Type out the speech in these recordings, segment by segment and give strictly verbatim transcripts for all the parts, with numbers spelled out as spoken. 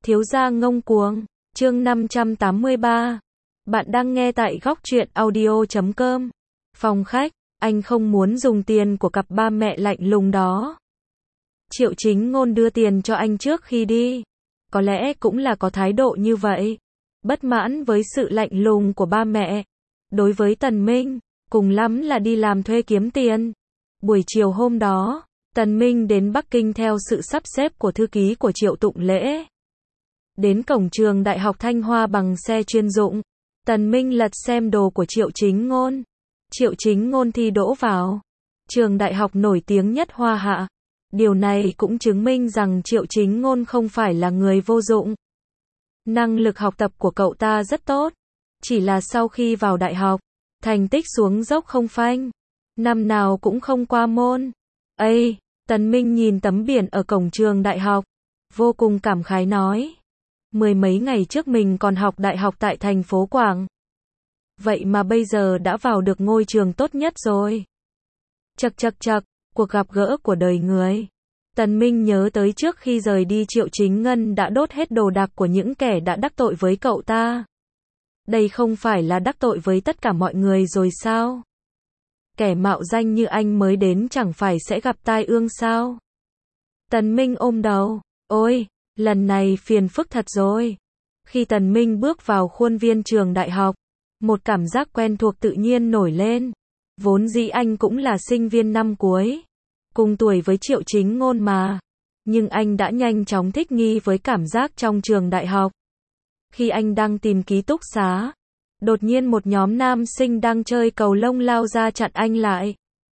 Thiếu gia ngông cuồng, chương năm trăm tám mươi ba. Bạn đang nghe tại góc truyện audio chấm com. Phòng khách, anh không muốn dùng tiền của cặp ba mẹ lạnh lùng đó. Triệu Chính Ngôn đưa tiền cho anh trước khi đi. Có lẽ cũng là có thái độ như vậy. Bất mãn với sự lạnh lùng của ba mẹ. Đối với Tần Minh, cùng lắm là đi làm thuê kiếm tiền. Buổi chiều hôm đó, Tần Minh đến Bắc Kinh theo sự sắp xếp của thư ký của Triệu Tụng Lễ. Đến cổng trường Đại học Thanh Hoa bằng xe chuyên dụng, Tần Minh lật xem đồ của Triệu Chính Ngôn. Triệu Chính Ngôn thi đỗ vào trường đại học nổi tiếng nhất Hoa Hạ. Điều này cũng chứng minh rằng Triệu Chính Ngôn không phải là người vô dụng. Năng lực học tập của cậu ta rất tốt. Chỉ là sau khi vào đại học, thành tích xuống dốc không phanh. Năm nào cũng không qua môn. Ây, Tần Minh nhìn tấm biển ở cổng trường đại học. Vô cùng cảm khái nói. Mười mấy ngày trước mình còn học đại học tại thành phố Quảng. Vậy mà bây giờ đã vào được ngôi trường tốt nhất rồi. Chậc chậc chậc, cuộc gặp gỡ của đời người. Tần Minh nhớ tới trước khi rời đi Triệu Chính Ngân đã đốt hết đồ đạc của những kẻ đã đắc tội với cậu ta. Đây không phải là đắc tội với tất cả mọi người rồi sao? Kẻ mạo danh như anh mới đến chẳng phải sẽ gặp tai ương sao? Tần Minh ôm đầu. Ôi, lần này phiền phức thật rồi. Khi Tần Minh bước vào khuôn viên trường đại học, một cảm giác quen thuộc tự nhiên nổi lên. Vốn dĩ anh cũng là sinh viên năm cuối, cùng tuổi với Triệu Chính Ngôn mà. Nhưng anh đã nhanh chóng thích nghi với cảm giác trong trường đại học. Khi anh đang tìm ký túc xá, đột nhiên một nhóm nam sinh đang chơi cầu lông lao ra chặn anh lại.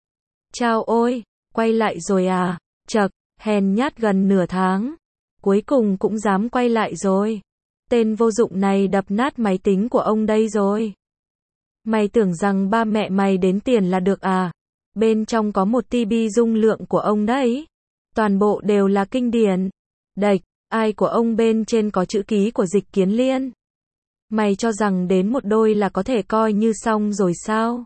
Chào ôi, quay lại rồi à? Chậc, hèn nhát gần nửa tháng. Cuối cùng cũng dám quay lại rồi. Tên vô dụng này đập nát máy tính của ông đây rồi. Mày tưởng rằng ba mẹ mày đến tiền là được à? Bên trong có một ti bi dung lượng của ông đấy. Toàn bộ đều là kinh điển. Đệch, ai của ông bên trên có chữ ký của Dịch Kiến Liên. Mày cho rằng đến một đôi là có thể coi như xong rồi sao?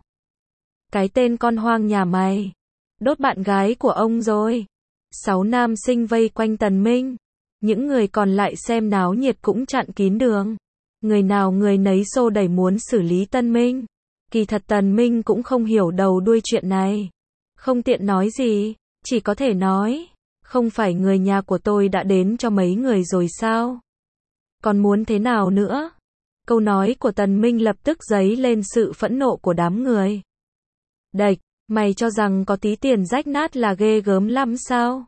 Cái tên con hoang nhà mày. Đốt bạn gái của ông rồi. Sáu nam sinh vây quanh Tần Minh. Những người còn lại xem náo nhiệt cũng chặn kín đường. Người nào người nấy xô đẩy muốn xử lý Tần Minh. Kỳ thật Tần Minh cũng không hiểu đầu đuôi chuyện này. Không tiện nói gì, chỉ có thể nói. Không phải người nhà của tôi đã đến cho mấy người rồi sao? Còn muốn thế nào nữa? Câu nói của Tần Minh lập tức dấy lên sự phẫn nộ của đám người. Đệch, mày cho rằng có tí tiền rách nát là ghê gớm lắm sao?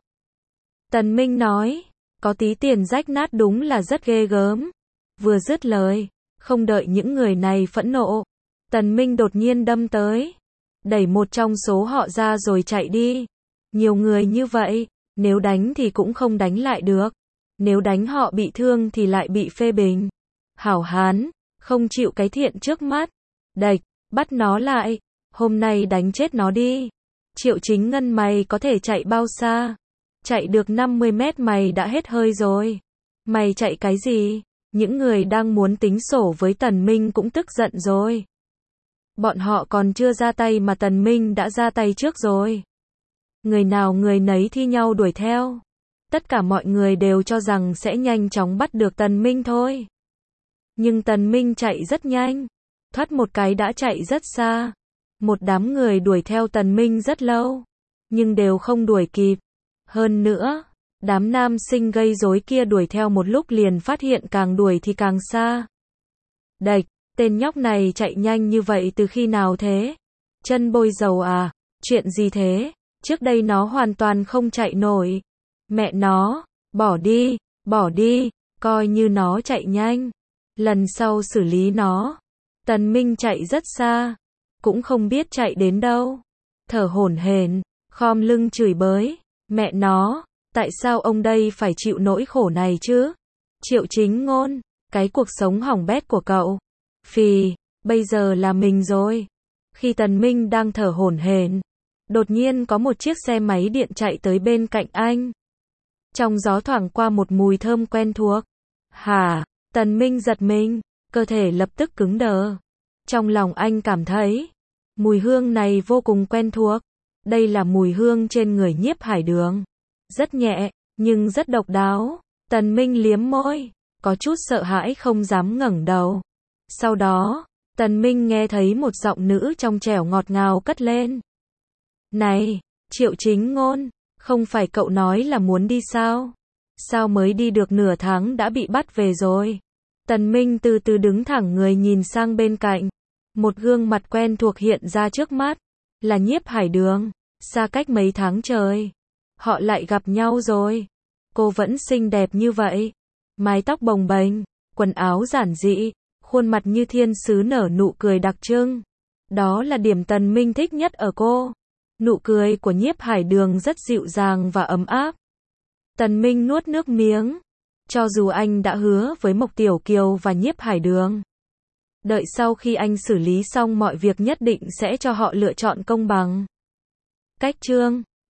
Tần Minh nói, có tí tiền rách nát đúng là rất ghê gớm. Vừa dứt lời, không đợi những người này phẫn nộ, Tần Minh đột nhiên đâm tới, đẩy một trong số họ ra rồi chạy đi. Nhiều người như vậy, nếu đánh thì cũng không đánh lại được. Nếu đánh họ bị thương thì lại bị phê bình. Hảo hán, không chịu cái thiện trước mắt. Đệch, bắt nó lại, hôm nay đánh chết nó đi. Triệu Chính Ngân mày có thể chạy bao xa? Chạy được năm mươi mét mày đã hết hơi rồi. Mày chạy cái gì? Những người đang muốn tính sổ với Tần Minh cũng tức giận rồi. Bọn họ còn chưa ra tay mà Tần Minh đã ra tay trước rồi. Người nào người nấy thi nhau đuổi theo. Tất cả mọi người đều cho rằng sẽ nhanh chóng bắt được Tần Minh thôi. Nhưng Tần Minh chạy rất nhanh. Thoát một cái đã chạy rất xa. Một đám người đuổi theo Tần Minh rất lâu. Nhưng đều không đuổi kịp. Hơn nữa, đám nam sinh gây rối kia đuổi theo một lúc liền phát hiện càng đuổi thì càng xa. Đệch, tên nhóc này chạy nhanh như vậy từ khi nào thế? Chân bôi dầu à? Chuyện gì thế? Trước đây nó hoàn toàn không chạy nổi. Mẹ nó, bỏ đi, bỏ đi, coi như nó chạy nhanh. Lần sau xử lý nó. Tần Minh chạy rất xa, cũng không biết chạy đến đâu. Thở hổn hển, khom lưng chửi bới. Mẹ nó, tại sao ông đây phải chịu nỗi khổ này chứ? Triệu Chính Ngôn, cái cuộc sống hỏng bét của cậu. Phì, bây giờ là mình rồi. Khi Tần Minh đang thở hổn hển, đột nhiên có một chiếc xe máy điện chạy tới bên cạnh anh. Trong gió thoảng qua một mùi thơm quen thuộc. Hả? Tần Minh giật mình, cơ thể lập tức cứng đờ. Trong lòng anh cảm thấy, mùi hương này vô cùng quen thuộc. Đây là mùi hương trên người Nhiếp Hải Đường. Rất nhẹ, nhưng rất độc đáo. Tần Minh liếm môi. có chút sợ hãi không dám ngẩng đầu. Sau đó, Tần Minh nghe thấy một giọng nữ trong trẻo ngọt ngào cất lên. Này, Triệu Chính Ngôn, không phải cậu nói là muốn đi sao? Sao mới đi được nửa tháng đã bị bắt về rồi? Tần Minh từ từ đứng thẳng người nhìn sang bên cạnh. Một gương mặt quen thuộc hiện ra trước mắt. Là Nhiếp Hải Đường. Xa cách mấy tháng trời. Họ lại gặp nhau rồi. Cô vẫn xinh đẹp như vậy. Mái tóc bồng bềnh, quần áo giản dị, khuôn mặt như thiên sứ nở nụ cười đặc trưng. Đó là điểm Tần Minh thích nhất ở cô. Nụ cười của Nhiếp Hải Đường rất dịu dàng và ấm áp. Tần Minh nuốt nước miếng. Cho dù anh đã hứa với Mộc Tiểu Kiều và Nhiếp Hải Đường, đợi sau khi anh xử lý xong mọi việc nhất định sẽ cho họ lựa chọn công bằng. Cách chương